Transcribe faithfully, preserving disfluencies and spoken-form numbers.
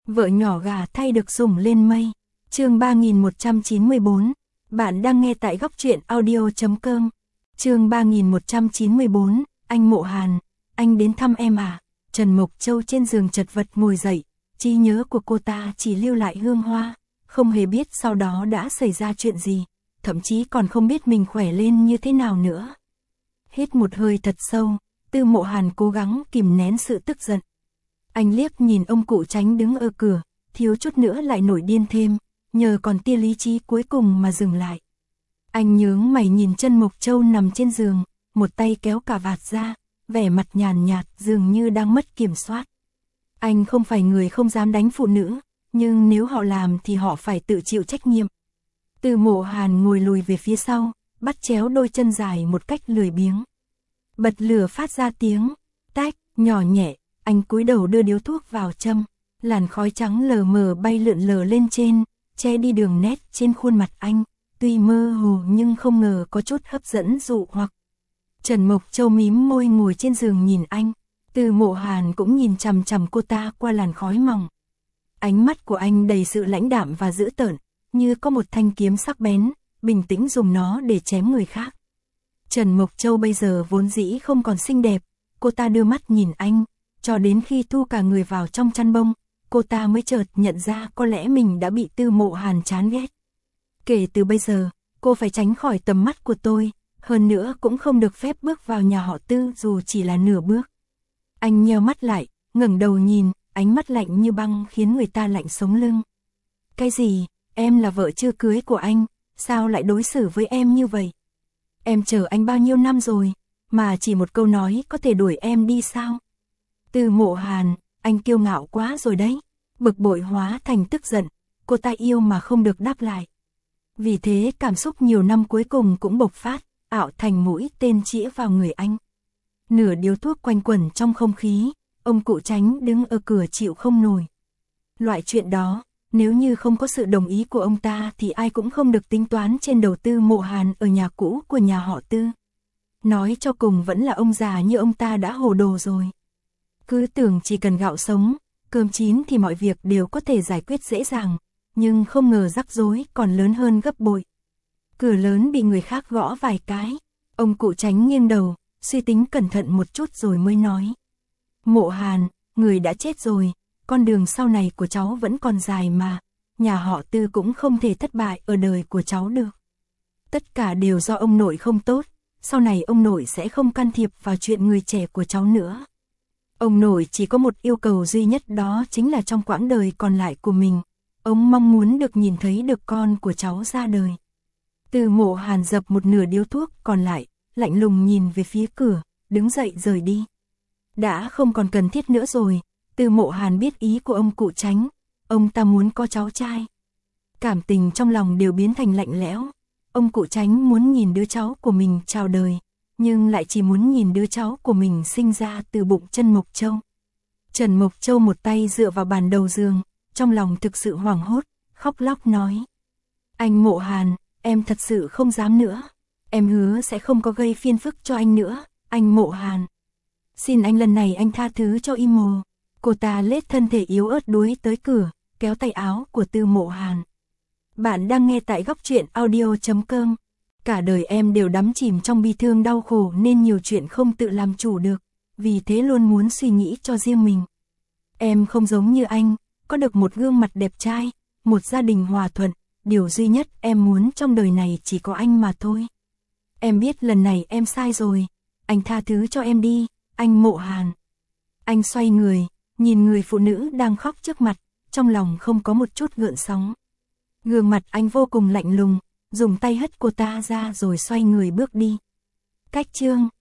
Vợ nhỏ gà thay được sủng lên mây. Chương ba nghìn một trăm chín mươi bốn. Bạn đang nghe tại góc truyện audio chấm com. Chương ba nghìn một trăm chín mươi bốn. Anh Mộ Hàn, anh đến thăm em à? Trần Mộc Châu trên giường chật vật ngồi dậy, trí nhớ của cô ta chỉ lưu lại hương hoa, không hề biết sau đó đã xảy ra chuyện gì, thậm chí còn không biết mình khỏe lên như thế nào nữa. Hít một hơi thật sâu, Tư Mộ Hàn cố gắng kìm nén sự tức giận. Anh liếc nhìn ông cụ Tránh đứng ở cửa, thiếu chút nữa lại nổi điên thêm, nhờ còn tia lý trí cuối cùng mà dừng lại. Anh nhướng mày nhìn Trần Mộc Châu nằm trên giường, một tay kéo cà vạt ra, vẻ mặt nhàn nhạt dường như đang mất kiểm soát. Anh không phải người không dám đánh phụ nữ, nhưng nếu họ làm thì họ phải tự chịu trách nhiệm. Tư Mộ Hàn ngồi lùi về phía sau, bắt chéo đôi chân dài một cách lười biếng. Bật lửa phát ra tiếng tách nhỏ nhẹ, anh cúi đầu đưa điếu thuốc vào châm, làn khói trắng lờ mờ bay lượn lờ lên trên, che đi đường nét trên khuôn mặt anh, tuy mơ hồ nhưng không ngờ có chút hấp dẫn dụ hoặc. Trần Mộc Châu mím môi ngồi trên giường nhìn anh, Tư Mộ Hàn cũng nhìn chằm chằm cô ta qua làn khói mỏng. Ánh mắt của anh đầy sự lãnh đạm và dữ tợn, như có một thanh kiếm sắc bén, bình tĩnh dùng nó để chém người khác. Trần Mộc Châu bây giờ vốn dĩ không còn xinh đẹp, cô ta đưa mắt nhìn anh, cho đến khi thu cả người vào trong chăn bông, cô ta mới chợt nhận ra có lẽ mình đã bị Tư Mộ Hàn chán ghét. Kể từ bây giờ, cô phải tránh khỏi tầm mắt của tôi, hơn nữa cũng không được phép bước vào nhà họ Tư dù chỉ là nửa bước. Anh nheo mắt lại, ngẩng đầu nhìn, ánh mắt lạnh như băng khiến người ta lạnh sống lưng. Cái gì, em là vợ chưa cưới của anh, sao lại đối xử với em như vậy? Em chờ anh bao nhiêu năm rồi, mà chỉ một câu nói có thể đuổi em đi sao? Tư Mộ Hàn, anh kiêu ngạo quá rồi đấy. Bực bội hóa thành tức giận, cô ta yêu mà không được đáp lại. Vì thế cảm xúc nhiều năm cuối cùng cũng bộc phát, ảo thành mũi tên chĩa vào người anh. Nửa điếu thuốc quanh quẩn trong không khí, ông cụ Tránh đứng ở cửa chịu không nổi. Loại chuyện đó, nếu như không có sự đồng ý của ông ta thì ai cũng không được tính toán trên đầu Tư Mộ Hàn ở nhà cũ của nhà họ Tư. Nói cho cùng vẫn là ông già như ông ta đã hồ đồ rồi. Cứ tưởng chỉ cần gạo sống, cơm chín thì mọi việc đều có thể giải quyết dễ dàng, nhưng không ngờ rắc rối còn lớn hơn gấp bội. Cửa lớn bị người khác gõ vài cái, ông cụ Tránh nghiêng đầu, suy tính cẩn thận một chút rồi mới nói. Mộ Hàn, người đã chết rồi, con đường sau này của cháu vẫn còn dài mà, nhà họ Tư cũng không thể thất bại ở đời của cháu được. Tất cả đều do ông nội không tốt, sau này ông nội sẽ không can thiệp vào chuyện người trẻ của cháu nữa. Ông nội chỉ có một yêu cầu duy nhất, đó chính là trong quãng đời còn lại của mình, ông mong muốn được nhìn thấy được con của cháu ra đời. Tư Mộ Hàn dập một nửa điếu thuốc còn lại, lạnh lùng nhìn về phía cửa, đứng dậy rời đi. Đã không còn cần thiết nữa rồi, Tư Mộ Hàn biết ý của ông cụ Tránh, ông ta muốn có cháu trai. Cảm tình trong lòng đều biến thành lạnh lẽo, ông cụ Tránh muốn nhìn đứa cháu của mình chào đời, nhưng lại chỉ muốn nhìn đứa cháu của mình sinh ra từ bụng Trần Mộc Châu. Trần Mộc Châu một tay dựa vào bàn đầu giường, trong lòng thực sự hoảng hốt, khóc lóc nói. Anh Mộ Hàn, em thật sự không dám nữa, em hứa sẽ không có gây phiền phức cho anh nữa, anh Mộ Hàn. Xin anh lần này anh tha thứ cho Imo. Cô ta lết thân thể yếu ớt đuối tới cửa, kéo tay áo của Tư Mộ Hàn. Bạn đang nghe tại góc truyện audio chấm com. Cả đời em đều đắm chìm trong bi thương đau khổ nên nhiều chuyện không tự làm chủ được, vì thế luôn muốn suy nghĩ cho riêng mình. Em không giống như anh, có được một gương mặt đẹp trai, một gia đình hòa thuận, điều duy nhất em muốn trong đời này chỉ có anh mà thôi. Em biết lần này em sai rồi, anh tha thứ cho em đi, anh Mộ Hàn. Anh xoay người, nhìn người phụ nữ đang khóc trước mặt, trong lòng không có một chút gợn sóng. Gương mặt anh vô cùng lạnh lùng, dùng tay hất cô ta ra rồi xoay người bước đi. Cách chương